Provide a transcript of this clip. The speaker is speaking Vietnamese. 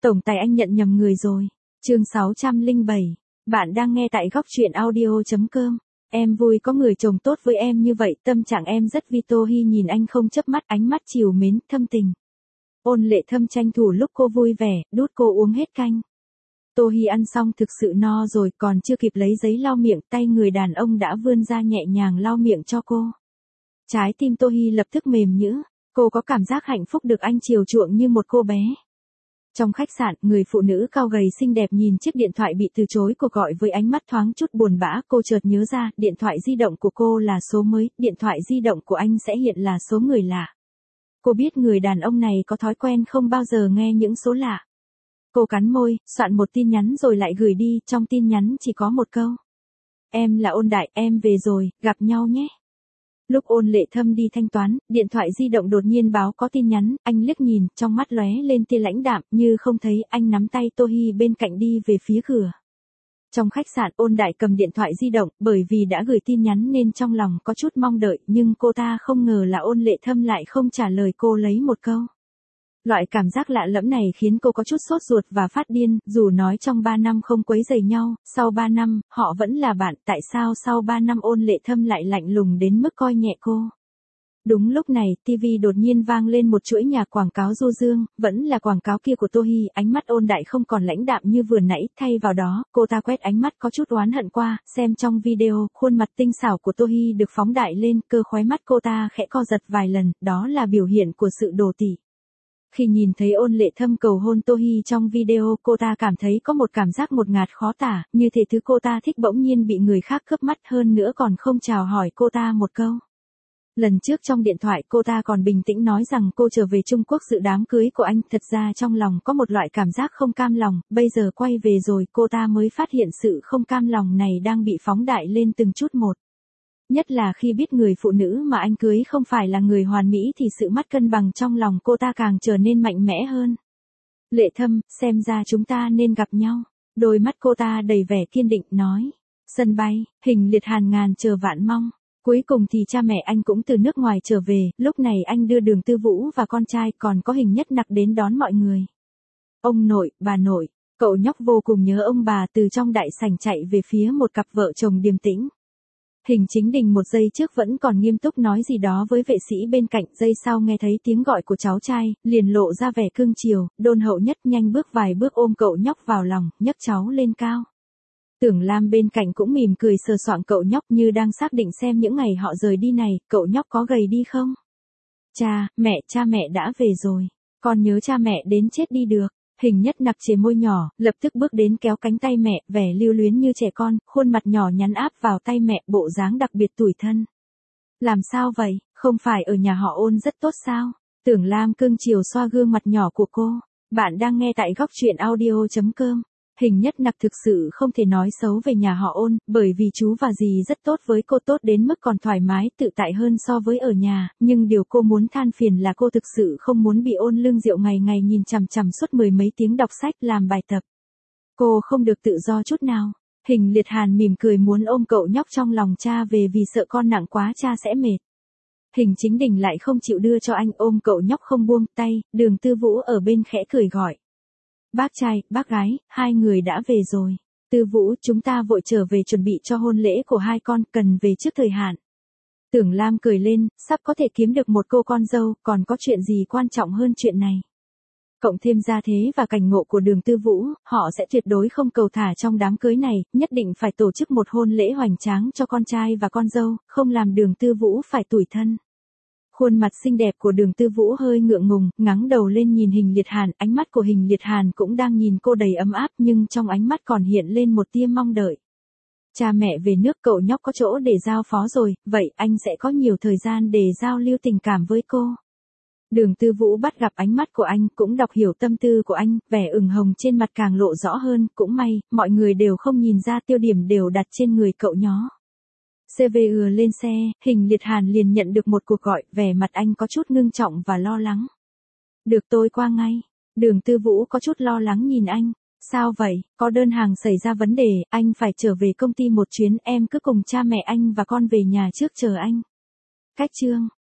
Tổng tài anh nhận nhầm người rồi. Chương 607. Bạn đang nghe tại góc truyện audio.com. Em vui có người chồng tốt với em như vậy, tâm trạng em rất vi. Tô Hi nhìn anh không chớp mắt, ánh mắt trìu mến, thâm tình. Ôn Lệ Thâm tranh thủ lúc cô vui vẻ, đút cô uống hết canh. Tô Hi ăn xong thực sự no rồi, còn chưa kịp lấy giấy lau miệng, tay người đàn ông đã vươn ra nhẹ nhàng lau miệng cho cô. Trái tim Tô Hi lập tức mềm nhũn, cô có cảm giác hạnh phúc được anh chiều chuộng như một cô bé. Trong khách sạn, người phụ nữ cao gầy xinh đẹp nhìn chiếc điện thoại bị từ chối cuộc gọi với ánh mắt thoáng chút buồn bã, cô chợt nhớ ra, điện thoại di động của cô là số mới, điện thoại di động của anh sẽ hiện là số người lạ. Cô biết người đàn ông này có thói quen không bao giờ nghe những số lạ. Cô cắn môi, soạn một tin nhắn rồi lại gửi đi, trong tin nhắn chỉ có một câu. Em là Ôn Đại, em về rồi, gặp nhau nhé. Lúc Ôn Lệ Thâm đi thanh toán, điện thoại di động đột nhiên báo có tin nhắn, anh liếc nhìn, trong mắt lóe lên tia lãnh đạm, như không thấy, anh nắm tay Tô Hi bên cạnh đi về phía cửa. Trong khách sạn, Ôn Đại cầm điện thoại di động, bởi vì đã gửi tin nhắn nên trong lòng có chút mong đợi, nhưng cô ta không ngờ là Ôn Lệ Thâm lại không trả lời cô lấy một câu. Loại cảm giác lạ lẫm này khiến cô có chút sốt ruột và phát điên, dù nói trong 3 năm không quấy rầy nhau, sau 3 năm, họ vẫn là bạn, tại sao sau 3 năm Ôn Lệ Thâm lại lạnh lùng đến mức coi nhẹ cô. Đúng lúc này, TV đột nhiên vang lên một chuỗi nhạc quảng cáo du dương, vẫn là quảng cáo kia của Tô Hi, ánh mắt Ôn Đại không còn lãnh đạm như vừa nãy, thay vào đó, cô ta quét ánh mắt có chút oán hận qua, xem trong video, khuôn mặt tinh xảo của Tô Hi được phóng đại lên, cơ khóe mắt cô ta khẽ co giật vài lần, đó là biểu hiện của sự đổ tỉ. Khi nhìn thấy Ôn Lệ Thâm cầu hôn Tô Hi trong video, cô ta cảm thấy có một cảm giác ngột ngạt khó tả, như thể thứ cô ta thích bỗng nhiên bị người khác cướp mất, hơn nữa còn không chào hỏi cô ta một câu. Lần trước trong điện thoại cô ta còn bình tĩnh nói rằng cô trở về Trung Quốc dự đám cưới của anh, thật ra trong lòng có một loại cảm giác không cam lòng, bây giờ quay về rồi cô ta mới phát hiện sự không cam lòng này đang bị phóng đại lên từng chút một. Nhất là khi biết người phụ nữ mà anh cưới không phải là người hoàn mỹ thì sự mất cân bằng trong lòng cô ta càng trở nên mạnh mẽ hơn. Lệ Thâm, xem ra chúng ta nên gặp nhau. Đôi mắt cô ta đầy vẻ kiên định, nói. Sân bay, Hình Liệt Hàn ngàn chờ vạn mong. Cuối cùng thì cha mẹ anh cũng từ nước ngoài trở về, lúc này anh đưa Đường Tư Vũ và con trai còn có Hình Nhất Nặc đến đón mọi người. Ông nội, bà nội, cậu nhóc vô cùng nhớ ông bà, từ trong đại sảnh chạy về phía một cặp vợ chồng điềm tĩnh. Hình Chính Đình một giây trước vẫn còn nghiêm túc nói gì đó với vệ sĩ bên cạnh, giây sau nghe thấy tiếng gọi của cháu trai, liền lộ ra vẻ cương chiều, đôn hậu nhất nhanh bước vài bước ôm cậu nhóc vào lòng, nhấc cháu lên cao. Tưởng Lam bên cạnh cũng mỉm cười sờ soạng cậu nhóc như đang xác định xem những ngày họ rời đi này, cậu nhóc có gầy đi không? Cha mẹ đã về rồi, con nhớ cha mẹ đến chết đi được. Hình Nhất Nặc chề môi nhỏ, lập tức bước đến kéo cánh tay mẹ, vẻ lưu luyến như trẻ con, khuôn mặt nhỏ nhắn áp vào tay mẹ, bộ dáng đặc biệt tủi thân. Làm sao vậy, không phải ở nhà họ Ôn rất tốt sao? Tưởng Lam cưng chiều xoa gương mặt nhỏ của cô. Bạn đang nghe tại góc truyện audio.com. Hình Nhất Nặc thực sự không thể nói xấu về nhà họ Ôn, bởi vì chú và dì rất tốt với cô, tốt đến mức còn thoải mái tự tại hơn so với ở nhà, nhưng điều cô muốn than phiền là cô thực sự không muốn bị Ôn Lương Diệu ngày ngày nhìn chằm chằm suốt mười mấy tiếng đọc sách làm bài tập. Cô không được tự do chút nào. Hình Liệt Hàn mỉm cười muốn ôm cậu nhóc trong lòng cha về vì sợ con nặng quá cha sẽ mệt. Hình Chính Đình lại không chịu đưa cho anh, ôm cậu nhóc không buông tay, Đường Tư Vũ ở bên khẽ cười gọi. Bác trai, bác gái, hai người đã về rồi. Tư Vũ, chúng ta vội trở về chuẩn bị cho hôn lễ của hai con, cần về trước thời hạn. Tưởng Lam cười lên, sắp có thể kiếm được một cô con dâu, còn có chuyện gì quan trọng hơn chuyện này. Cộng thêm gia thế và cảnh ngộ của Đường Tư Vũ, họ sẽ tuyệt đối không cầu thả trong đám cưới này, nhất định phải tổ chức một hôn lễ hoành tráng cho con trai và con dâu, không làm Đường Tư Vũ phải tủi thân. Khuôn mặt xinh đẹp của Đường Tư Vũ hơi ngượng ngùng, ngẩng đầu lên nhìn Hình Liệt Hàn, ánh mắt của Hình Liệt Hàn cũng đang nhìn cô đầy ấm áp nhưng trong ánh mắt còn hiện lên một tia mong đợi. Cha mẹ về nước, cậu nhóc có chỗ để giao phó rồi, vậy anh sẽ có nhiều thời gian để giao lưu tình cảm với cô. Đường Tư Vũ bắt gặp ánh mắt của anh, cũng đọc hiểu tâm tư của anh, vẻ ửng hồng trên mặt càng lộ rõ hơn, cũng may, mọi người đều không nhìn ra, tiêu điểm đều đặt trên người cậu nhó. CVR lên xe, Hình Liệt Hàn liền nhận được một cuộc gọi, vẻ mặt anh có chút ngưng trọng và lo lắng. Được, tôi qua ngay. Đường Tư Vũ có chút lo lắng nhìn anh. Sao vậy, có đơn hàng xảy ra vấn đề, anh phải trở về công ty một chuyến, em cứ cùng cha mẹ anh và con về nhà trước chờ anh. Cách chương.